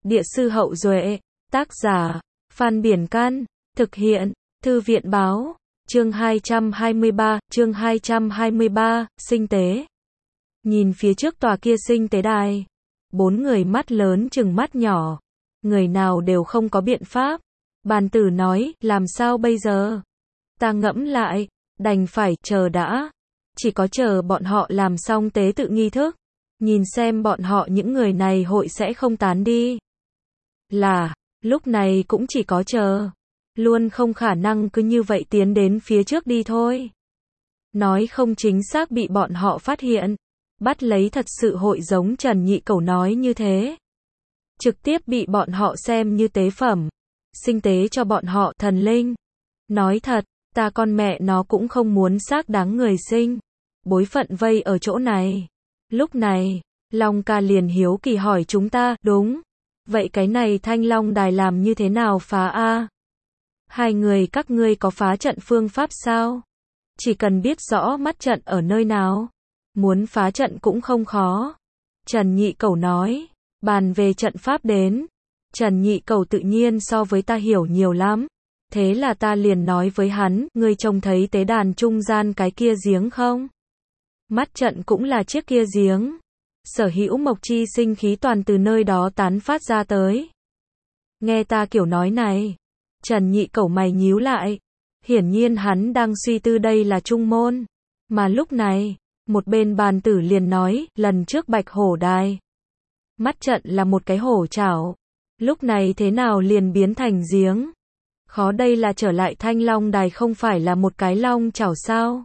Địa sư Hậu Duệ, tác giả, Phan Biển Can, thực hiện, Thư viện Báo, chương 223, sinh tế. Nhìn phía trước tòa kia sinh tế đài, 4 người mắt lớn chừng mắt nhỏ, người nào đều không có biện pháp. Bàn tử nói, làm sao bây giờ? Ta ngẫm lại, đành phải chờ đã. Chỉ có chờ bọn họ làm xong tế tự nghi thức, nhìn xem bọn họ những người này hội sẽ không tán đi. Lúc này cũng chỉ có chờ, luôn không khả năng cứ như vậy tiến đến phía trước đi thôi. Nói không chính xác bị bọn họ phát hiện, bắt lấy thật sự hội giống Trần Nhị Cẩu nói như thế. Trực tiếp bị bọn họ xem như tế phẩm, sinh tế cho bọn họ thần linh. Nói thật, ta con mẹ nó cũng không muốn xác đáng người sinh, bối phận vây ở chỗ này. Lúc này, Long ca liền hiếu kỳ hỏi chúng ta, đúng. Vậy cái này Thanh Long đài làm như thế nào phá a? Hai người các ngươi có phá trận phương pháp sao? Chỉ cần biết rõ mắt trận ở nơi nào, muốn phá trận cũng không khó. Trần Nhị Cẩu nói, bàn về trận pháp đến. Trần Nhị Cẩu tự nhiên so với ta hiểu nhiều lắm. Thế là ta liền nói với hắn, ngươi trông thấy tế đàn trung gian cái kia giếng không? Mắt trận cũng là chiếc kia giếng. Sở hữu mộc chi sinh khí toàn từ nơi đó tán phát ra tới. Nghe ta kiểu nói này, Trần Nhị Cẩu mày nhíu lại. Hiển nhiên hắn đang suy tư đây là trung môn. Mà lúc này, một bên bàn tử liền nói, lần trước Bạch Hổ đài, mắt trận là một cái hổ chảo. Lúc này thế nào liền biến thành giếng? Khó đây là trở lại Thanh Long đài không phải là một cái long chảo sao?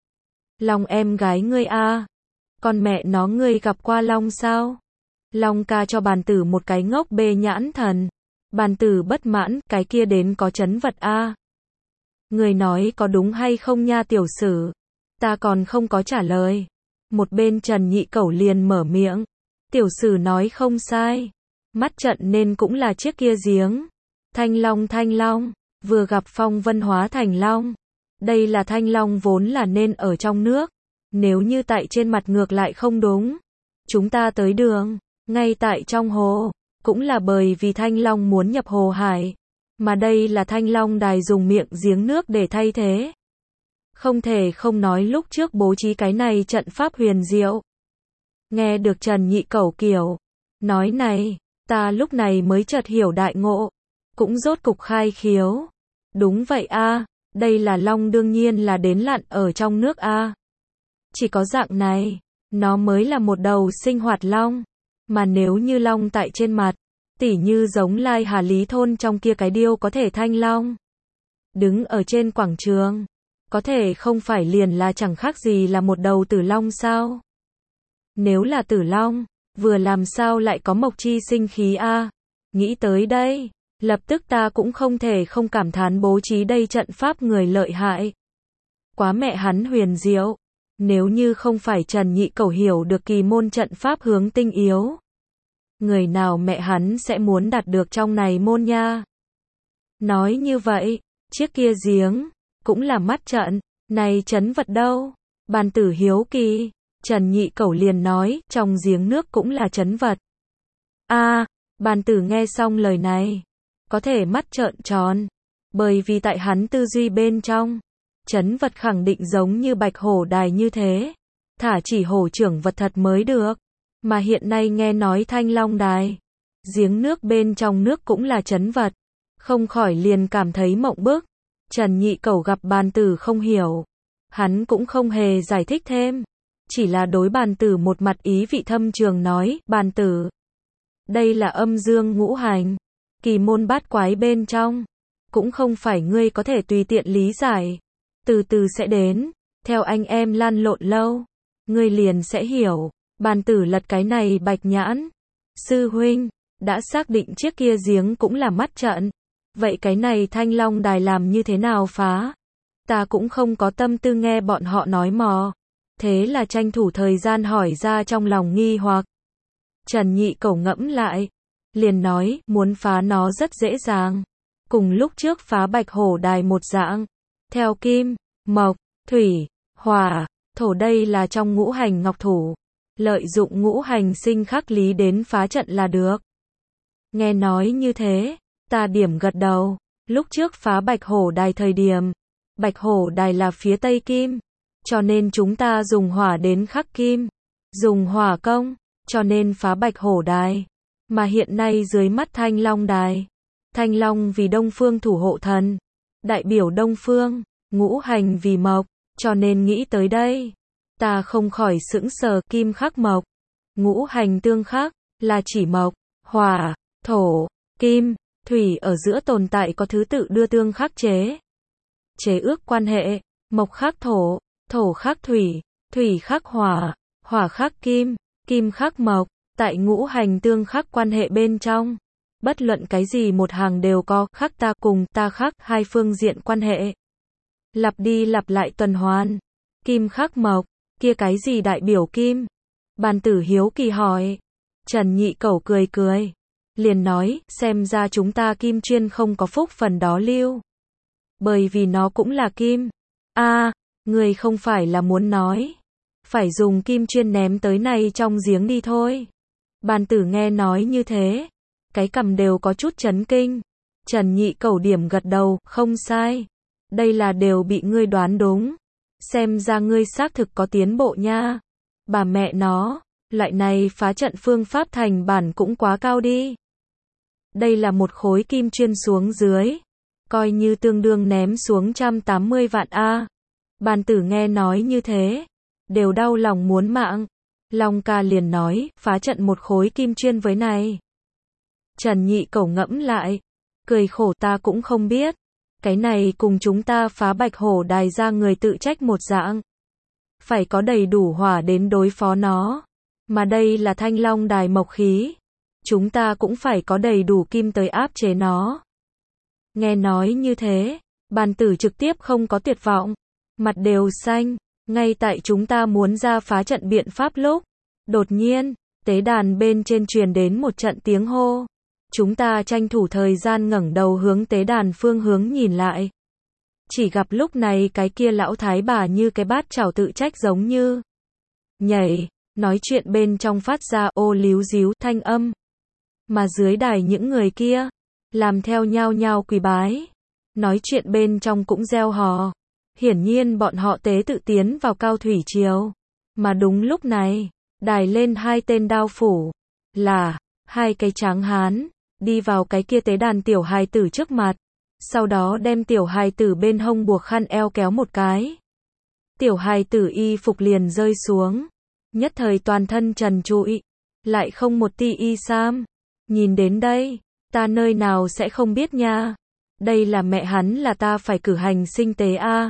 Long em gái ngươi a, con mẹ nó ngươi gặp qua long sao? Long ca cho bàn tử một cái ngốc bê nhãn thần. Bàn tử bất mãn, cái kia đến có chấn vật a. Người nói có đúng hay không nha tiểu sử? Ta còn không có trả lời. Một bên Trần Nhị Cẩu liền mở miệng. Tiểu sử nói không sai. Mắt trận nên cũng là chiếc kia giếng. Thanh Long, vừa gặp phong vân hóa thành long. Đây là Thanh Long vốn là nên ở trong nước. Nếu như tại trên mặt ngược lại không đúng. Chúng ta tới đường, ngay tại trong hồ. Cũng là bởi vì Thanh Long muốn nhập hồ hải. Mà đây là Thanh Long đài dùng miệng giếng nước để thay thế. Không thể không nói lúc trước bố trí cái này trận pháp huyền diệu. Nghe được Trần Nhị Cẩu kiểu nói này, ta lúc này mới chợt hiểu đại ngộ. Cũng rốt cục khai khiếu. Đúng vậy a, đây là long đương nhiên là đến lặn ở trong nước a. Chỉ có dạng này, nó mới là một đầu sinh hoạt long. Mà nếu như long tại trên mặt, tỉ như giống Lai Hà Lý thôn trong kia cái điêu có thể thanh long. Đứng ở trên quảng trường, có thể không phải liền là chẳng khác gì là một đầu tử long sao? Nếu là tử long, vừa làm sao lại có mộc chi sinh khí a? Nghĩ tới đây, lập tức ta cũng không thể không cảm thán bố trí đây trận pháp người lợi hại. Quá mẹ hắn huyền diệu. Nếu như không phải Trần Nhị Cẩu hiểu được kỳ môn trận pháp hướng tinh yếu, người nào mẹ hắn sẽ muốn đạt được trong này môn nha. Nói như vậy, chiếc kia giếng, cũng là mắt trận, này chấn vật đâu? Bàn tử hiếu kỳ, Trần Nhị Cẩu liền nói, trong giếng nước cũng là chấn vật. A, bàn tử nghe xong lời này, có thể mắt trợn tròn, bởi vì tại hắn tư duy bên trong, chấn vật khẳng định giống như Bạch Hổ đài như thế, thả chỉ hổ trưởng vật thật mới được. Mà hiện nay nghe nói Thanh Long đài, giếng nước bên trong nước cũng là chấn vật, không khỏi liền cảm thấy mộng bức. Trần Nhị Cẩu gặp bàn tử không hiểu, hắn cũng không hề giải thích thêm, chỉ là đối bàn tử một mặt ý vị thâm trường nói, bàn tử, đây là âm dương ngũ hành, kỳ môn bát quái bên trong, cũng không phải ngươi có thể tùy tiện lý giải, từ từ sẽ đến, theo anh em lăn lộn lâu, ngươi liền sẽ hiểu. Bàn tử lật cái này bạch nhãn. Sư huynh, đã xác định chiếc kia giếng cũng là mắt trận. Vậy cái này Thanh Long đài làm như thế nào phá? Ta cũng không có tâm tư nghe bọn họ nói mò. Thế là tranh thủ thời gian hỏi ra trong lòng nghi hoặc. Trần Nhị Cẩu ngẫm lại. Liền nói, muốn phá nó rất dễ dàng. Cùng lúc trước phá Bạch Hổ đài một dạng. Theo kim, mộc, thủy, hỏa, thổ đây là trong ngũ hành ngọc thủ. Lợi dụng ngũ hành sinh khắc lý đến phá trận là được. Nghe nói như thế, ta điểm gật đầu. Lúc trước phá Bạch Hổ Đài thời điểm, Bạch Hổ Đài là phía Tây Kim, cho nên chúng ta dùng hỏa đến khắc kim, dùng hỏa công, cho nên phá Bạch Hổ Đài. Mà hiện nay dưới mắt Thanh Long Đài, Thanh Long vì Đông Phương thủ hộ thần, đại biểu Đông Phương, ngũ hành vì mộc, cho nên nghĩ tới đây. Ta không khỏi sững sờ, kim khắc mộc, ngũ hành tương khắc, là chỉ mộc, hỏa, thổ, kim, thủy ở giữa tồn tại có thứ tự đưa tương khắc chế ước quan hệ, mộc khắc thổ, thổ khắc thủy, thủy khắc hỏa, hỏa khắc kim, kim khắc mộc, tại ngũ hành tương khắc quan hệ bên trong. Bất luận cái gì một hàng đều có khắc ta cùng ta khắc hai phương diện quan hệ. Lặp đi lặp lại tuần hoàn. Kim khắc mộc, kia cái gì đại biểu kim? Bàn tử hiếu kỳ hỏi. Trần Nhị Cẩu cười cười. Liền nói, xem ra chúng ta kim chuyên không có phúc phần đó lưu. Bởi vì nó cũng là kim. Người không phải là muốn nói. Phải dùng kim chuyên ném tới này trong giếng đi thôi. Bàn tử nghe nói như thế. Cái cằm đều có chút chấn kinh. Trần Nhị Cẩu điểm gật đầu, không sai. Đây là đều bị ngươi đoán đúng. Xem ra ngươi xác thực có tiến bộ nha. Bà mẹ nó, loại này phá trận phương pháp thành bản cũng quá cao đi. Đây là một khối kim chuyên xuống dưới. Coi như tương đương ném xuống 180 vạn a. Bàn tử nghe nói như thế. Đều đau lòng muốn mạng. Long ca liền nói, phá trận một khối kim chuyên với này. Trần Nhị Cẩu ngẫm lại. Cười khổ, ta cũng không biết. Cái này cùng chúng ta phá Bạch Hổ Đài ra người tự trách một dạng. Phải có đầy đủ hỏa đến đối phó nó. Mà đây là Thanh Long Đài mộc khí. Chúng ta cũng phải có đầy đủ kim tới áp chế nó. Nghe nói như thế, bàn tử trực tiếp không có tuyệt vọng. Mặt đều xanh. Ngay tại chúng ta muốn ra phá trận biện pháp lúc. Đột nhiên, tế đàn bên trên truyền đến một trận tiếng hô. Chúng ta tranh thủ thời gian ngẩng đầu hướng tế đàn phương hướng nhìn lại. Chỉ gặp lúc này cái kia lão thái bà như cái bát chảo tự trách giống như nhảy, nói chuyện bên trong phát ra ô líu díu thanh âm. Mà dưới đài những người kia, làm theo nhao nhao quỳ bái. Nói chuyện bên trong cũng reo hò. Hiển nhiên bọn họ tế tự tiến vào Cao Thủy Triều. Mà đúng lúc này, đài lên hai tên đao phủ. Là, hai cái tráng hán. Đi vào cái kia tế đàn tiểu hài tử trước mặt. Sau đó đem tiểu hài tử bên hông buộc khăn eo kéo một cái. Tiểu hài tử y phục liền rơi xuống. Nhất thời toàn thân trần trụi. Lại không một ti y sam. Nhìn đến đây, ta nơi nào sẽ không biết nha. Đây là mẹ hắn là ta phải cử hành sinh tế a.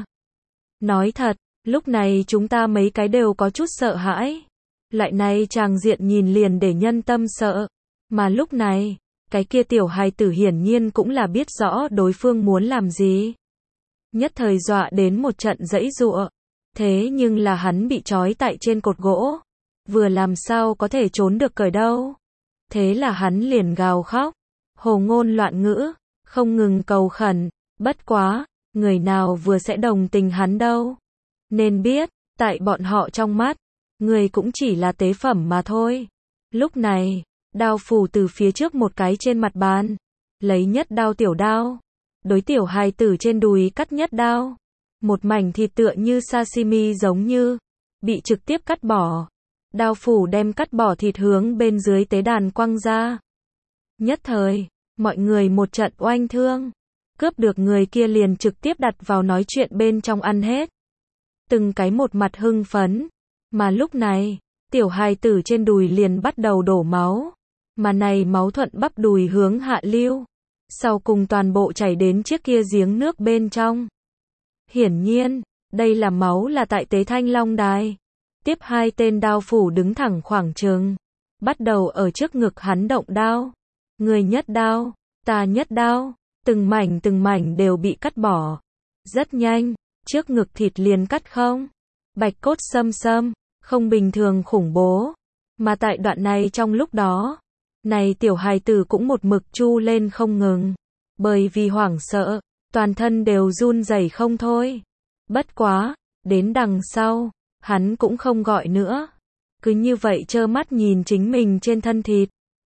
Nói thật, lúc này chúng ta mấy cái đều có chút sợ hãi. Loại này tràng diện nhìn liền để nhân tâm sợ. Mà lúc này, cái kia tiểu hài tử hiển nhiên cũng là biết rõ đối phương muốn làm gì. Nhất thời dọa đến một trận giãy giụa. Thế nhưng là hắn bị trói tại trên cột gỗ. Vừa làm sao có thể trốn được cởi đâu. Thế là hắn liền gào khóc. Hồ ngôn loạn ngữ. Không ngừng cầu khẩn. Bất quá, người nào vừa sẽ đồng tình hắn đâu. Nên biết, tại bọn họ trong mắt, người cũng chỉ là tế phẩm mà thôi. Lúc này, đao phủ từ phía trước một cái trên mặt bàn. Lấy nhất đao tiểu đao. Đối tiểu hài tử trên đùi cắt nhất đao. Một mảnh thịt tựa như sashimi giống như. Bị trực tiếp cắt bỏ. Đao phủ đem cắt bỏ thịt hướng bên dưới tế đàn quăng ra. Nhất thời, mọi người một trận oanh thương. Cướp được người kia liền trực tiếp đặt vào nói chuyện bên trong ăn hết. Từng cái một mặt hưng phấn. Mà lúc này, tiểu hài tử trên đùi liền bắt đầu đổ máu. Mà này máu thuận bắp đùi hướng hạ lưu. Sau cùng toàn bộ chảy đến chiếc kia giếng nước bên trong. Hiển nhiên, đây là máu là tại tế Thanh Long Đài. Tiếp hai tên đao phủ đứng thẳng khoảng chừng. Bắt đầu ở trước ngực hắn động đao. Người nhất đao, ta nhất đao. Từng mảnh đều bị cắt bỏ. Rất nhanh, trước ngực thịt liền cắt không. Bạch cốt xâm xâm, không bình thường khủng bố. Mà tại đoạn này trong lúc đó, này tiểu hài tử cũng một mực chu lên không ngừng. Bởi vì hoảng sợ, toàn thân đều run rẩy không thôi. Bất quá, đến đằng sau, hắn cũng không gọi nữa. Cứ như vậy trơ mắt nhìn chính mình trên thân thịt.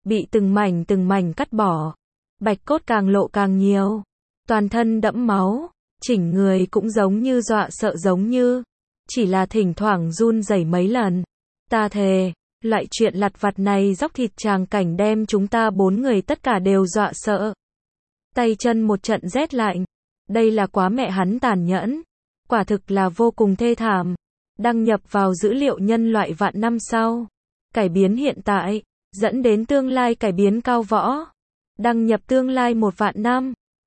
bị từng mảnh cắt bỏ. Bạch cốt càng lộ càng nhiều. Toàn thân đẫm máu, chỉnh người cũng giống như dọa sợ giống như. Chỉ là thỉnh thoảng run rẩy mấy lần. Ta thề, loại chuyện lặt vặt này dóc thịt tràng cảnh đem chúng ta 4 người tất cả đều dọa sợ. Tay chân một trận rét lạnh. Đây là quá mẹ hắn tàn nhẫn. Quả thực là vô cùng thê thảm. Đăng nhập vào dữ liệu nhân loại vạn năm sau. Cải biến hiện tại, dẫn đến tương lai cải biến cao võ. Đăng nhập tương lai 1 vạn năm.